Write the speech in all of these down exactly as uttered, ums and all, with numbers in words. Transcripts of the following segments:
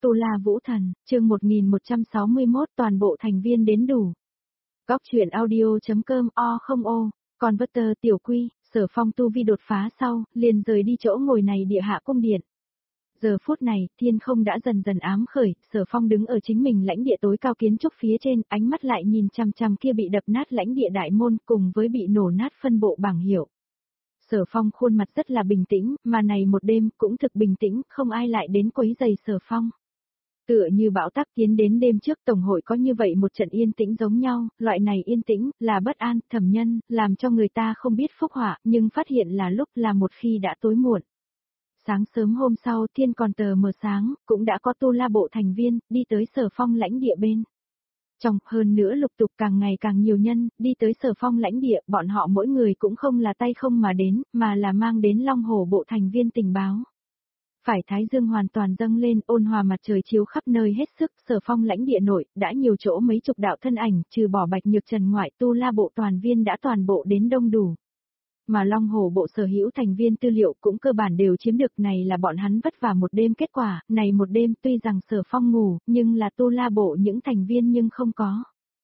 Tu La Vũ Thần, chương một nghìn một trăm sáu mươi mốt toàn bộ thành viên đến đủ. Góc truyện audio.com o không ô, còn vất tờ tiểu quy, Sở Phong tu vi đột phá sau, liền rời đi chỗ ngồi này địa hạ cung điện. Giờ phút này, thiên không đã dần dần ám khởi, Sở Phong đứng ở chính mình lãnh địa tối cao kiến trúc phía trên, ánh mắt lại nhìn chằm chằm kia bị đập nát lãnh địa đại môn cùng với bị nổ nát phân bộ bảng hiệu. Sở Phong khuôn mặt rất là bình tĩnh, mà này một đêm cũng thực bình tĩnh, không ai lại đến quấy rầy Sở Phong. Tựa như bão táp tiến đến đêm trước tổng hội có như vậy một trận yên tĩnh giống nhau, loại này yên tĩnh, là bất an, thẩm nhân, làm cho người ta không biết phúc họa, nhưng phát hiện là lúc là một khi đã tối muộn. Sáng sớm hôm sau thiên còn tờ mờ sáng, cũng đã có Tu La bộ thành viên, đi tới Sở Phong lãnh địa bên. Trong, hơn nữa lục tục càng ngày càng nhiều nhân, đi tới Sở Phong lãnh địa, bọn họ mỗi người cũng không là tay không mà đến, mà là mang đến Long Hổ bộ thành viên tình báo. Phải thái dương hoàn toàn dâng lên, ôn hòa mặt trời chiếu khắp nơi hết sức, Sở Phong lãnh địa nội, đã nhiều chỗ mấy chục đạo thân ảnh, trừ bỏ Bạch Nhược Trần ngoại, Tu La bộ toàn viên đã toàn bộ đến đông đủ. Mà Long Hổ bộ sở hữu thành viên tư liệu cũng cơ bản đều chiếm được, này là bọn hắn vất vả một đêm kết quả, này một đêm tuy rằng Sở Phong ngủ, nhưng là Tu La bộ những thành viên nhưng không có.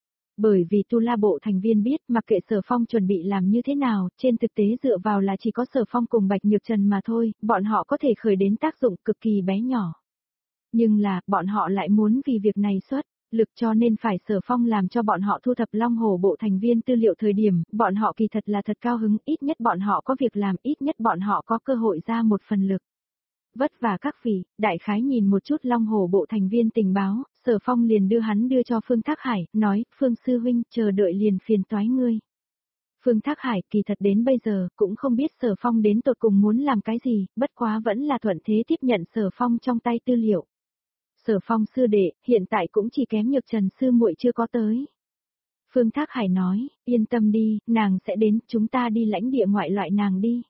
Bởi vì Tu La bộ thành viên biết, mặc kệ Sở Phong chuẩn bị làm như thế nào, trên thực tế dựa vào là chỉ có Sở Phong cùng Bạch Nhược Trần mà thôi, bọn họ có thể khởi đến tác dụng cực kỳ bé nhỏ. Nhưng là, bọn họ lại muốn vì việc này xuất lực, cho nên phải Sở Phong làm cho bọn họ thu thập Long Hổ bộ thành viên tư liệu thời điểm, bọn họ kỳ thật là thật cao hứng, ít nhất bọn họ có việc làm, ít nhất bọn họ có cơ hội ra một phần lực. Vất vả các vị, đại khái nhìn một chút Long Hổ bộ thành viên tình báo, Sở Phong liền đưa hắn đưa cho Phương Thác Hải, nói, Phương Sư Huynh, chờ đợi liền phiền toái ngươi. Phương Thác Hải kỳ thật đến bây giờ, cũng không biết Sở Phong đến tột cùng muốn làm cái gì, bất quá vẫn là thuận thế tiếp nhận Sở Phong trong tay tư liệu. Sở Phong sư đệ, hiện tại cũng chỉ kém Nhược Trần sư muội chưa có tới. Phương Thác Hải nói, yên tâm đi, nàng sẽ đến, chúng ta đi lãnh địa ngoại loại nàng đi.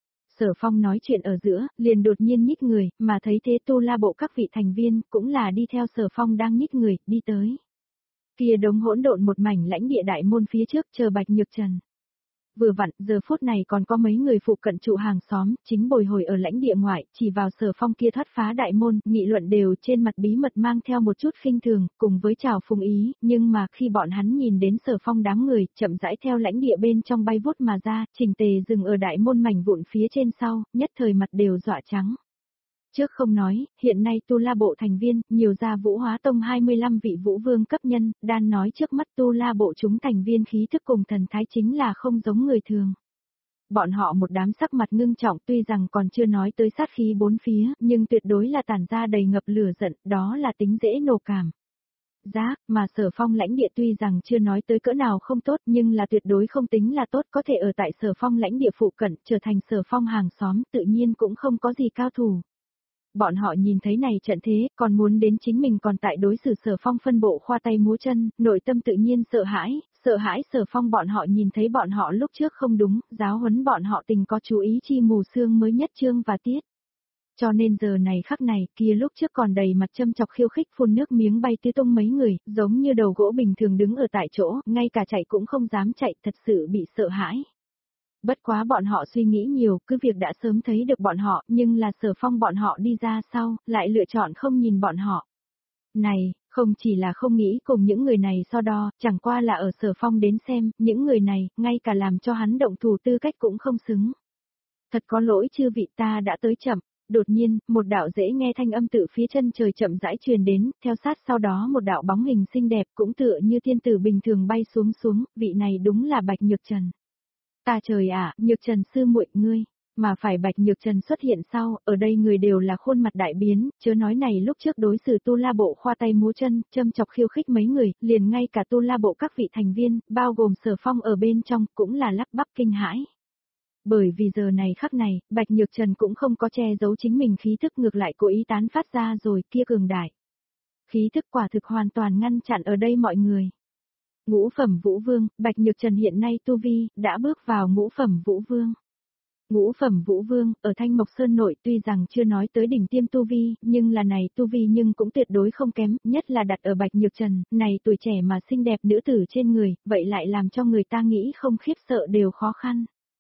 Sở Phong nói chuyện ở giữa, liền đột nhiên nhích người, mà thấy thế Tu La bộ các vị thành viên, cũng là đi theo Sở Phong đang nhích người, đi tới. Kia đống hỗn độn một mảnh lãnh địa đại môn phía trước chờ Bạch Nhược Trần. Vừa vặn, giờ phút này còn có mấy người phụ cận trụ hàng xóm, chính bồi hồi ở lãnh địa ngoại, chỉ vào Sở Phong kia thoát phá đại môn, nghị luận đều trên mặt bí mật mang theo một chút khinh thường, cùng với chào phung ý, nhưng mà khi bọn hắn nhìn đến Sở Phong đám người, chậm rãi theo lãnh địa bên trong bay vút mà ra, chỉnh tề dừng ở đại môn mảnh vụn phía trên sau, nhất thời mặt đều dọa trắng. Trước không nói, hiện nay Tu La bộ thành viên, nhiều ra Vũ Hóa Tông hai mươi lăm vị vũ vương cấp nhân, đan nói trước mắt Tu La bộ chúng thành viên khí thức cùng thần thái chính là không giống người thường. Bọn họ một đám sắc mặt ngưng trọng tuy rằng còn chưa nói tới sát khí bốn phía, nhưng tuyệt đối là tản ra đầy ngập lửa giận, đó là tính dễ nổ cảm. Giá, mà Sở Phong lãnh địa tuy rằng chưa nói tới cỡ nào không tốt nhưng là tuyệt đối không tính là tốt, có thể ở tại Sở Phong lãnh địa phụ cận trở thành Sở Phong hàng xóm tự nhiên cũng không có gì cao thủ. Bọn họ nhìn thấy này trận thế, còn muốn đến chính mình còn tại đối xử Sở Phong phân bộ khoa tay múa chân, nội tâm tự nhiên sợ hãi, sợ hãi Sở Phong bọn họ nhìn thấy bọn họ lúc trước không đúng, giáo huấn bọn họ tình có chú ý chi mù xương mới nhất chương và tiết. Cho nên giờ này khắc này, kia lúc trước còn đầy mặt châm chọc khiêu khích phun nước miếng bay tứ tung mấy người, giống như đầu gỗ bình thường đứng ở tại chỗ, ngay cả chạy cũng không dám chạy, thật sự bị sợ hãi. Bất quá bọn họ suy nghĩ nhiều, cứ việc đã sớm thấy được bọn họ, nhưng là Sở Phong bọn họ đi ra sau, lại lựa chọn không nhìn bọn họ. Này, không chỉ là không nghĩ cùng những người này so đo, chẳng qua là ở Sở Phong đến xem, những người này, ngay cả làm cho hắn động thủ tư cách cũng không xứng. Thật có lỗi chư vị, ta đã tới chậm. Đột nhiên, một đạo dễ nghe thanh âm tự phía chân trời chậm rãi truyền đến, theo sát sau đó một đạo bóng hình xinh đẹp cũng tựa như thiên tử bình thường bay xuống xuống, vị này đúng là Bạch Nhược Trần. Ta trời ạ, Nhược Trần sư muội ngươi, mà phải Bạch Nhược Trần xuất hiện sau, ở đây người đều là khuôn mặt đại biến, chớ nói này lúc trước đối xử Tu La bộ khoa tay múa chân, châm chọc khiêu khích mấy người, liền ngay cả Tu La bộ các vị thành viên, bao gồm Sở Phong ở bên trong, cũng là lắp bắp kinh hãi. Bởi vì giờ này khắc này, Bạch Nhược Trần cũng không có che giấu chính mình khí thức, ngược lại cố ý tán phát ra rồi, kia cường đại. Khí thức quả thực hoàn toàn ngăn chặn ở đây mọi người. Ngũ phẩm Vũ Vương, Bạch Nhược Trần hiện nay tu vi, đã bước vào ngũ phẩm Vũ Vương. Ngũ phẩm Vũ Vương, ở Thanh Mộc Sơn nội tuy rằng chưa nói tới đỉnh tiêm tu vi, nhưng là này tu vi nhưng cũng tuyệt đối không kém, nhất là đặt ở Bạch Nhược Trần, này tuổi trẻ mà xinh đẹp nữ tử trên người, vậy lại làm cho người ta nghĩ không khiếp sợ đều khó khăn.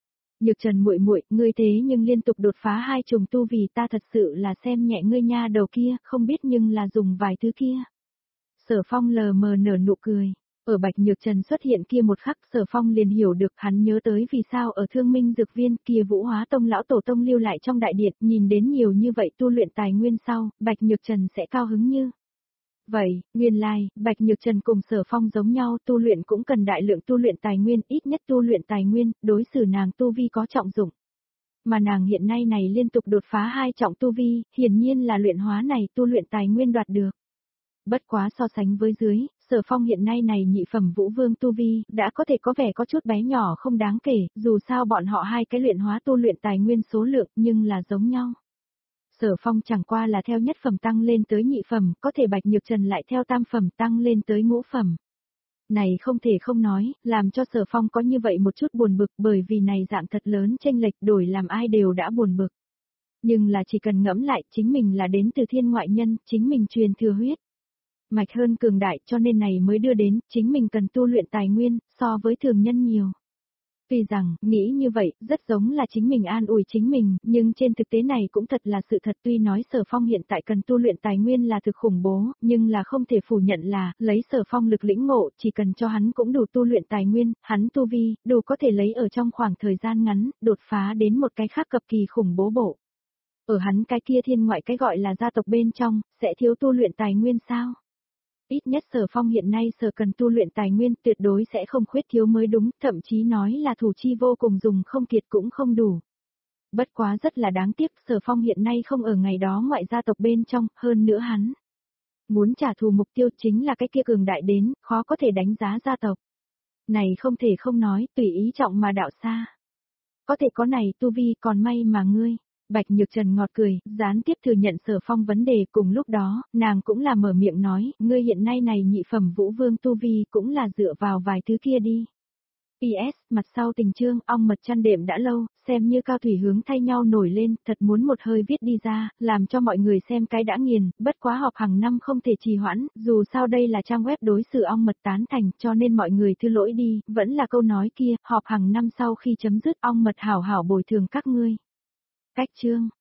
Nhược Trần muội muội, ngươi thế nhưng liên tục đột phá hai trùng tu vì ta thật sự là xem nhẹ ngươi nha đầu kia, không biết nhưng là dùng vài thứ kia. Sở Phong lờ mờ nở nụ cười. Ở Bạch Nhược Trần xuất hiện kia một khắc, Sở Phong liền hiểu được hắn nhớ tới vì sao ở Thương Minh Dược Viên kia Vũ Hóa Tông lão tổ tông lưu lại trong đại điện, nhìn đến nhiều như vậy tu luyện tài nguyên sau, Bạch Nhược Trần sẽ cao hứng như. Vậy, nguyên lai, like, Bạch Nhược Trần cùng Sở Phong giống nhau, tu luyện cũng cần đại lượng tu luyện tài nguyên, ít nhất tu luyện tài nguyên, đối xử nàng tu vi có trọng dụng. Mà nàng hiện nay này liên tục đột phá hai trọng tu vi, hiển nhiên là luyện hóa này tu luyện tài nguyên đoạt được. Bất quá so sánh với dưới, Sở Phong hiện nay này nhị phẩm vũ vương tu vi, đã có thể có vẻ có chút bé nhỏ không đáng kể, dù sao bọn họ hai cái luyện hóa tu luyện tài nguyên số lượng nhưng là giống nhau. Sở Phong chẳng qua là theo nhất phẩm tăng lên tới nhị phẩm, có thể Bạch Nhược Trần lại theo tam phẩm tăng lên tới ngũ phẩm. Này không thể không nói, làm cho Sở Phong có như vậy một chút buồn bực bởi vì này dạng thật lớn chênh lệch đổi làm ai đều đã buồn bực. Nhưng là chỉ cần ngẫm lại chính mình là đến từ thiên ngoại nhân, chính mình truyền thừa huyết. Mạch hơn cường đại cho nên này mới đưa đến chính mình cần tu luyện tài nguyên so với thường nhân nhiều. Tuy rằng, nghĩ như vậy, rất giống là chính mình an ủi chính mình, nhưng trên thực tế này cũng thật là sự thật tuy nói Sở Phong hiện tại cần tu luyện tài nguyên là thực khủng bố, nhưng là không thể phủ nhận là, lấy Sở Phong lực lĩnh ngộ, chỉ cần cho hắn cũng đủ tu luyện tài nguyên, hắn tu vi, đủ có thể lấy ở trong khoảng thời gian ngắn, đột phá đến một cái khác cực kỳ khủng bố bộ. Ở hắn cái kia thiên ngoại cái gọi là gia tộc bên trong, sẽ thiếu tu luyện tài nguyên sao? Ít nhất Sở Phong hiện nay sở cần tu luyện tài nguyên tuyệt đối sẽ không khuyết thiếu mới đúng, thậm chí nói là thủ chi vô cùng dùng không kiệt cũng không đủ. Bất quá rất là đáng tiếc, Sở Phong hiện nay không ở ngày đó ngoại gia tộc bên trong, hơn nữa hắn. Muốn trả thù mục tiêu chính là cái kia cường đại đến, khó có thể đánh giá gia tộc. Này không thể không nói, tùy ý trọng mà đạo xa. Có thể có này tu vi còn may mà ngươi. Bạch Nhược Trần ngọt cười, gián tiếp thừa nhận Sở Phong vấn đề cùng lúc đó, nàng cũng là mở miệng nói, ngươi hiện nay này nhị phẩm vũ vương tu vi cũng là dựa vào vài thứ kia đi. pê ét, mặt sau tình chương, ong mật chăn đệm đã lâu, xem như cao thủy hướng thay nhau nổi lên, thật muốn một hơi viết đi ra, làm cho mọi người xem cái đã nghiền, bất quá họp hàng năm không thể trì hoãn, dù sao đây là trang web đối xử ong mật tán thành, cho nên mọi người thư lỗi đi, vẫn là câu nói kia, họp hàng năm sau khi chấm dứt ong mật hảo hảo bồi thường các ngươi. Cách chương